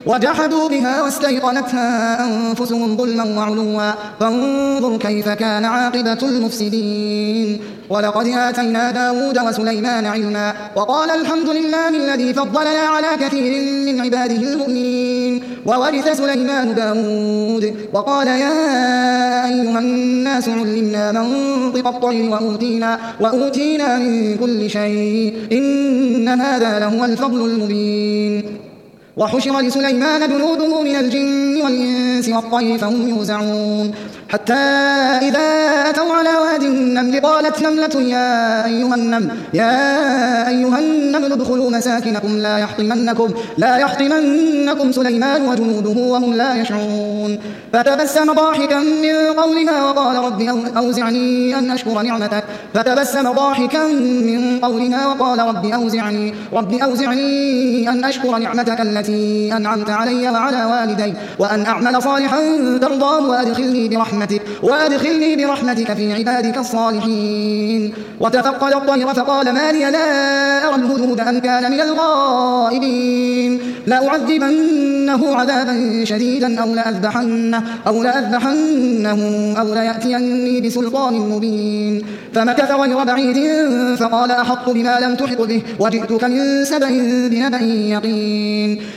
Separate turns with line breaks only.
وجحدوا بها واستيقنتها أنفسهم ظلما وعلوا فانظر كيف كان عاقبة المفسدين. ولقد آتينا داود وسليمان علما وقال الحمد لله الذي فضلنا على كثير من عباده المؤمنين. وورث سليمان داود وقال يا أيها الناس علمنا منطق الطير وأوتينا من كل شيء إن هذا لهو الفضل المبين. وحشر لسليمان جنوده من الجن والإنس والطير فهم يوزعون حتى إذا أتوا على واد النمل قالت نملة يا أيها النمل ادخلوا مساكنكم لا يحطمنكم سليمان وجنوده وهم لا يشعرون. فتبسم ضاحكا من قولها وقال رب أوزعني أن أشكر نعمتك التي أنعمت علي وعلى والدي وأن أعمل صالحا ترضاه وأدخلني برحمتك في عبادك الصالحين. وتفقد الطير فقال ما لي لا أرى الهدهد أم كان من الغائبين لأعذبنه عذابا شديدا أو لأذبحنه أو ليأتيني بسلطان مبين. فمكث غير بعيد فقال أحط بما لم تحط به وجئتك من سبأ بنبأ يقين.